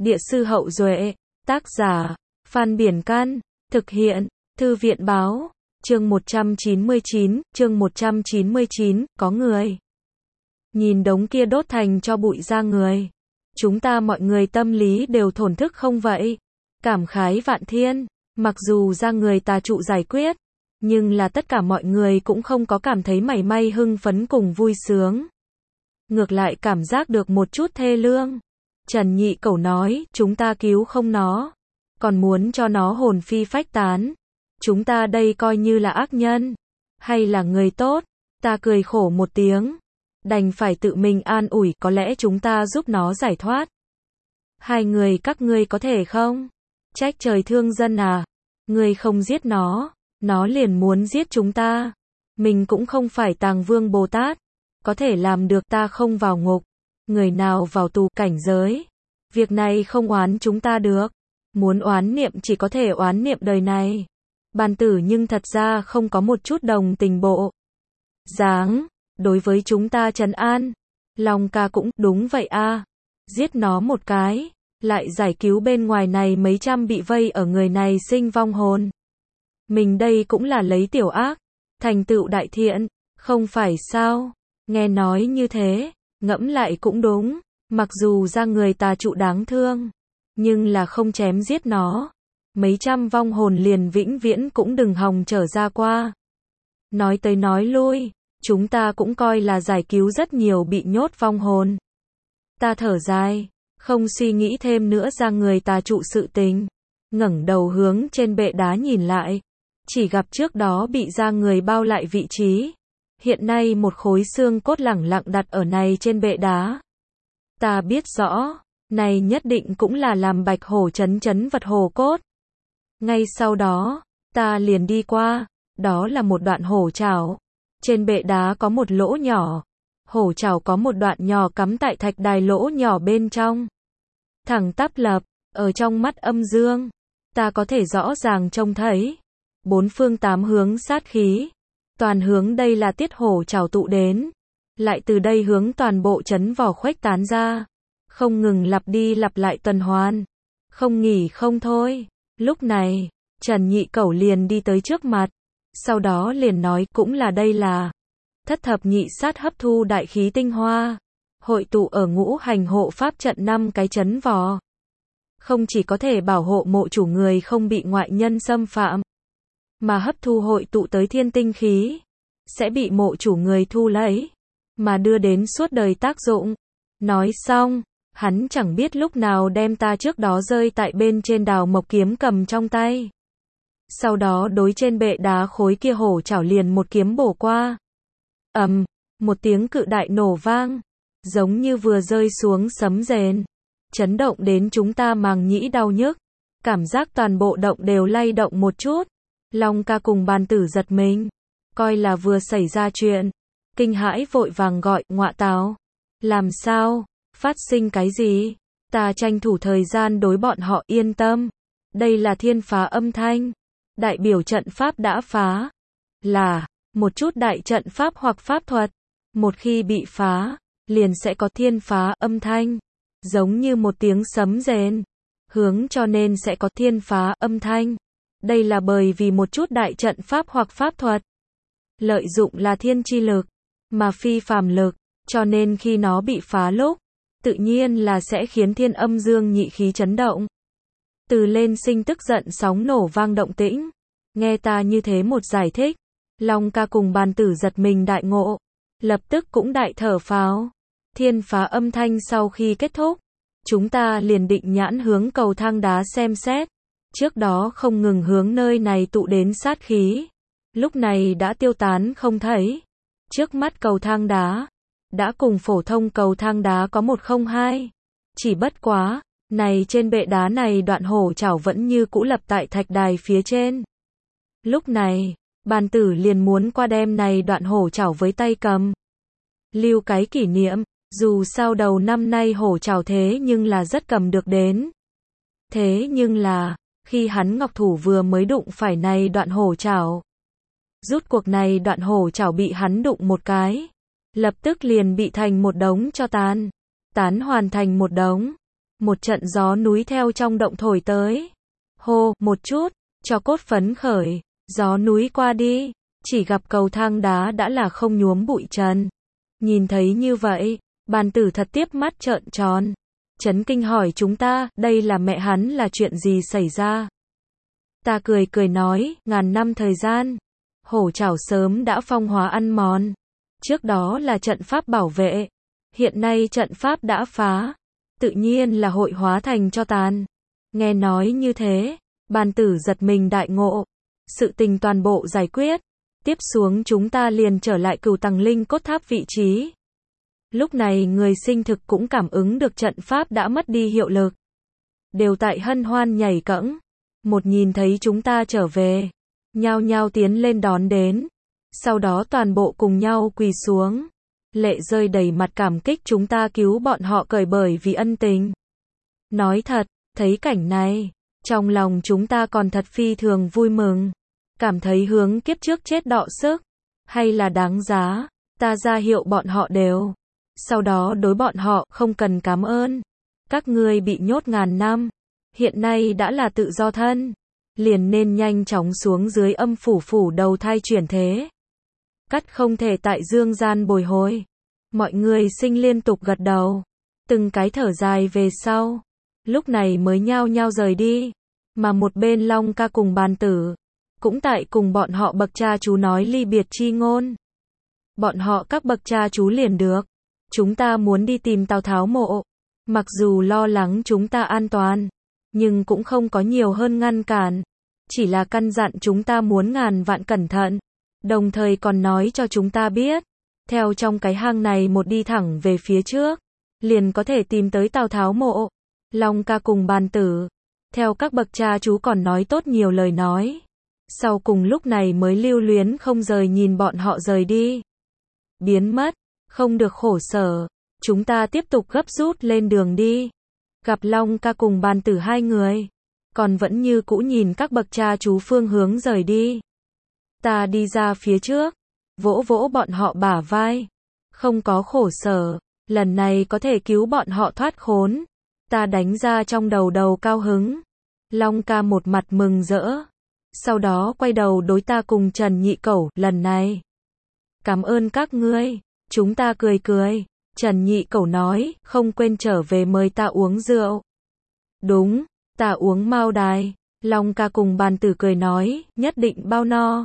Địa sư Hậu Duệ, tác giả, Phan Biển Can, thực hiện, Thư viện Báo, chương 199, có người. Nhìn đống kia đốt thành cho bụi ra người. Chúng ta mọi người tâm lý đều thổn thức không vậy? Cảm khái vạn thiên, mặc dù ra người tà trụ giải quyết, nhưng là tất cả mọi người cũng không có cảm thấy mảy may hưng phấn cùng vui sướng. Ngược lại cảm giác được một chút thê lương. Trần Nhị Cẩu nói, chúng ta cứu không nó, còn muốn cho nó hồn phi phách tán. Chúng ta đây coi như là ác nhân, hay là người tốt? Ta cười khổ một tiếng, đành phải tự mình an ủi, có lẽ chúng ta giúp nó giải thoát. Hai người các ngươi có thể không? Trách trời thương dân à? Ngươi không giết nó liền muốn giết chúng ta. Mình cũng không phải Tàng Vương Bồ Tát, có thể làm được. Ta không vào ngục, người nào vào tù, cảnh giới. Việc này không oán chúng ta được. Muốn oán niệm chỉ có thể oán niệm đời này. Bàn tử nhưng thật ra không có một chút đồng tình bộ dáng đối với chúng ta trấn an. Long ca cũng, đúng vậy a, giết nó một cái, lại giải cứu bên ngoài này mấy trăm bị vây ở người này sinh vong hồn. Mình đây cũng là lấy tiểu ác thành tựu đại thiện, không phải sao? Nghe nói như thế, ngẫm lại cũng đúng, mặc dù ra người tà trụ đáng thương, nhưng là không chém giết nó, mấy trăm vong hồn liền vĩnh viễn cũng đừng hòng trở ra qua. Nói tới nói lui, chúng ta cũng coi là giải cứu rất nhiều bị nhốt vong hồn. Ta thở dài, không suy nghĩ thêm nữa ra người tà trụ sự tình, ngẩng đầu hướng trên bệ đá nhìn lại, chỉ gặp trước đó bị ra người bao lại vị trí. Hiện nay một khối xương cốt lẳng lặng đặt ở này trên bệ đá. Ta biết rõ, này nhất định cũng là làm Bạch Hổ chấn vật hổ cốt. Ngay sau đó, ta liền đi qua, đó là một đoạn hổ trảo. Trên bệ đá có một lỗ nhỏ, hổ trảo có một đoạn nhỏ cắm tại thạch đài lỗ nhỏ bên trong. Thẳng tắp lập, ở trong mắt âm dương, ta có thể rõ ràng trông thấy. Bốn phương tám hướng sát khí, toàn hướng đây là tiết hổ trảo tụ đến. Lại từ đây hướng toàn bộ chấn vỏ khuếch tán ra. Không ngừng lặp đi lặp lại tuần hoàn. Không nghỉ không thôi. Lúc này, Trần Nhị Cẩu liền đi tới trước mặt. Sau đó liền nói, cũng là đây là thất thập nhị sát hấp thu đại khí tinh hoa, hội tụ ở ngũ hành hộ pháp trận 5 cái chấn vò. Không chỉ có thể bảo hộ mộ chủ người không bị ngoại nhân xâm phạm, mà hấp thu hội tụ tới thiên tinh khí, sẽ bị mộ chủ người thu lấy, mà đưa đến suốt đời tác dụng. Nói xong, hắn chẳng biết lúc nào đem ta trước đó rơi tại bên trên đào mộc kiếm cầm trong tay. Sau đó đối trên bệ đá khối kia hổ chảo liền một kiếm bổ qua. Một tiếng cự đại nổ vang, giống như vừa rơi xuống sấm rền, chấn động đến chúng ta màng nhĩ đau nhức, cảm giác toàn bộ động đều lay động một chút. Long ca cùng bàn tử giật mình, coi là vừa xảy ra chuyện, kinh hãi vội vàng gọi, ngọa tào, làm sao, phát sinh cái gì? Ta tranh thủ thời gian đối bọn họ, yên tâm, đây là thiên phá âm thanh, đại biểu trận pháp đã phá, là một chút đại trận pháp hoặc pháp thuật, một khi bị phá, liền sẽ có thiên phá âm thanh, giống như một tiếng sấm rền, hướng cho nên sẽ có thiên phá âm thanh. Đây là bởi vì một chút đại trận pháp hoặc pháp thuật lợi dụng là thiên chi lực, mà phi phàm lực, cho nên khi nó bị phá lúc, tự nhiên là sẽ khiến thiên âm dương nhị khí chấn động. Từ lên sinh tức giận sóng nổ vang động tĩnh. Nghe ta như thế một giải thích, Long ca cùng bàn tử giật mình đại ngộ, lập tức cũng đại thở phào. Thiên phá âm thanh sau khi kết thúc, chúng ta liền định nhãn hướng cầu thang đá xem xét. Trước đó không ngừng hướng nơi này tụ đến sát khí, lúc này đã tiêu tán không thấy. Trước mắt cầu thang đá đã cùng phổ thông cầu thang đá có một không hai. Chỉ bất quá, này trên bệ đá này đoạn hổ chảo vẫn như cũ lập tại thạch đài phía trên. Lúc này, bàn tử liền muốn qua đem này đoạn hổ chảo với tay cầm, lưu cái kỷ niệm, dù sao đầu năm nay hổ chảo thế nhưng là rất cầm được đến. Thế nhưng là, khi hắn ngọc thủ vừa mới đụng phải này đoạn hổ chảo, rút cuộc này đoạn hổ chảo bị hắn đụng một cái, lập tức liền bị thành một đống tro tàn, tán hoàn thành một đống. một trận gió núi theo trong động thổi tới. Hô, một chút, cho cốt phấn khởi, gió núi qua đi, chỉ gặp cầu thang đá đã là không nhuốm bụi trần. Nhìn thấy như vậy, bàn tử thật tiếp mắt trợn tròn. Chấn kinh hỏi chúng ta, đây là mẹ hắn là chuyện gì xảy ra? Ta cười cười nói, ngàn năm thời gian, hổ trảo sớm đã phong hóa ăn mòn. Trước đó là trận pháp bảo vệ, hiện nay trận pháp đã phá, tự nhiên là hội hóa thành tro tàn. Nghe nói như thế, bàn tử giật mình đại ngộ, sự tình toàn bộ giải quyết. Tiếp xuống chúng ta liền trở lại Cửu Tầng Linh Cốt Tháp vị trí. Lúc này người sinh thực cũng cảm ứng được trận pháp đã mất đi hiệu lực. Đều tại hân hoan nhảy cẫng. Một nhìn thấy chúng ta trở về, nhao nhao tiến lên đón đến. Sau đó toàn bộ cùng nhau quỳ xuống. Lệ rơi đầy mặt cảm kích chúng ta cứu bọn họ cởi bởi vì ân tình. Nói thật, thấy cảnh này, trong lòng chúng ta còn thật phi thường vui mừng. Cảm thấy hướng kiếp trước chết đọ sức, hay là đáng giá, ta ra hiệu bọn họ đều. Sau đó đối bọn họ không cần cảm ơn. Các ngươi bị nhốt ngàn năm, hiện nay đã là tự do thân, liền nên nhanh chóng xuống dưới âm phủ đầu thai chuyển thế. Cắt không thể tại dương gian bồi hồi. Mọi người sinh liên tục gật đầu, từng cái thở dài về sau, lúc này mới nhao nhao rời đi. Mà một bên Long Ca cùng bàn tử, cũng tại cùng bọn họ bậc cha chú nói ly biệt chi ngôn. Bọn họ các bậc cha chú liền được. Chúng ta muốn đi tìm Tào Tháo mộ. Mặc dù lo lắng chúng ta an toàn, nhưng cũng không có nhiều hơn ngăn cản. Chỉ là căn dặn chúng ta muốn ngàn vạn cẩn thận. Đồng thời còn nói cho chúng ta biết, theo trong cái hang này một đi thẳng về phía trước, liền có thể tìm tới Tào Tháo mộ. Long Ca cùng bàn tử, theo các bậc cha chú còn nói tốt nhiều lời nói. Sau cùng lúc này mới lưu luyến không rời nhìn bọn họ rời đi. Biến mất, không được khổ sở, chúng ta tiếp tục gấp rút lên đường đi. Gặp Long Ca cùng bàn tử hai người, còn vẫn như cũ nhìn các bậc cha chú phương hướng rời đi. Ta đi ra phía trước, vỗ vỗ bọn họ bả vai. Không có khổ sở, lần này có thể cứu bọn họ thoát khốn. Ta đánh ra trong đầu cao hứng. Long Ca một mặt mừng rỡ. Sau đó quay đầu đối ta cùng Trần Nhị Cẩu, lần này. Cảm ơn các ngươi, chúng ta cười cười. Trần Nhị Cẩu nói, không quên trở về mời ta uống rượu. Đúng, ta uống mao đài. Long Ca cùng bàn tử cười nói, nhất định bao no.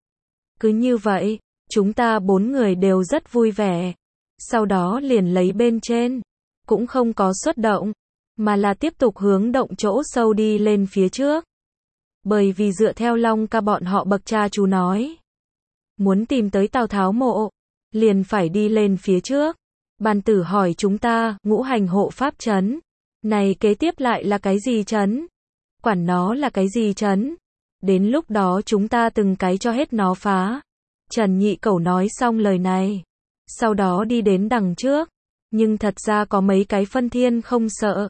Cứ như vậy, chúng ta 4 người đều rất vui vẻ. Sau đó liền lấy bên trên, cũng không có xuất động, mà là tiếp tục hướng động chỗ sâu đi lên phía trước. Bởi vì dựa theo Long Ca bọn họ bậc cha chú nói, muốn tìm tới Tào Tháo mộ, liền phải đi lên phía trước. Bàn tử hỏi chúng ta, ngũ hành hộ pháp trấn, này kế tiếp lại là cái gì trấn? Quản nó là cái gì trấn? Đến lúc đó chúng ta từng cái cho hết nó phá. Trần Nhị Cẩu nói xong lời này, sau đó đi đến đằng trước, nhưng thật ra có mấy cái phân thiên không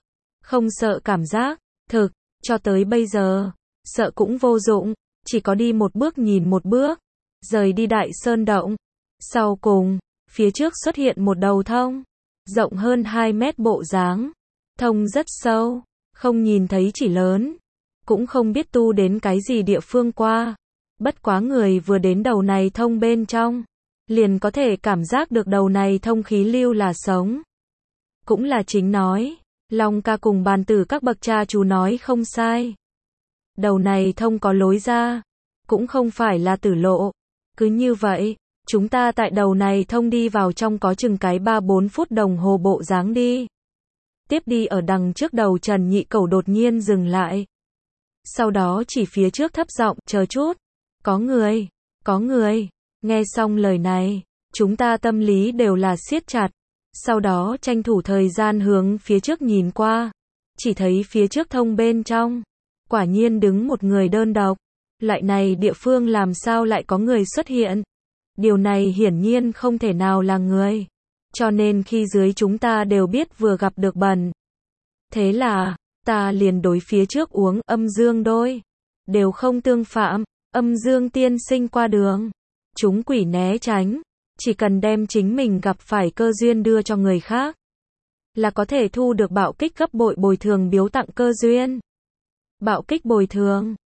sợ cảm giác, thực, cho tới bây giờ, sợ cũng vô dụng, chỉ có đi một bước nhìn một bước, rời đi Đại Sơn Động. Sau cùng, phía trước xuất hiện một đầu thông, rộng hơn 2 mét bộ dáng, thông rất sâu, không nhìn thấy chỉ lớn, cũng không biết tu đến cái gì địa phương qua. Bất quá người vừa đến đầu này thông bên trong, liền có thể cảm giác được đầu này thông khí lưu là sống. Cũng là chính nói, Long Ca cùng bàn tử các bậc cha chú nói không sai. Đầu này thông có lối ra, cũng không phải là tử lộ. Cứ như vậy, chúng ta tại đầu này thông đi vào trong có chừng cái 3-4 phút đồng hồ bộ dáng đi. Tiếp đi ở đằng trước đầu Trần Nhị Cẩu đột nhiên dừng lại. Sau đó chỉ phía trước thấp giọng, chờ chút. Có người. Nghe xong lời này, chúng ta tâm lý đều là siết chặt. Sau đó tranh thủ thời gian hướng phía trước nhìn qua. Chỉ thấy phía trước thông bên trong, quả nhiên đứng một người đơn độc. Loại này địa phương làm sao lại có người xuất hiện? Điều này hiển nhiên không thể nào là người. Cho nên khi dưới chúng ta đều biết vừa gặp được bần. Thế là, ta liền đối phía trước uống âm dương đôi. Đều không tương phạm, âm dương tiên sinh qua đường. Chúng quỷ né tránh. Chỉ cần đem chính mình gặp phải cơ duyên đưa cho người khác. là có thể thu được bạo kích gấp bội bồi thường biếu tặng cơ duyên. Bạo kích bồi thường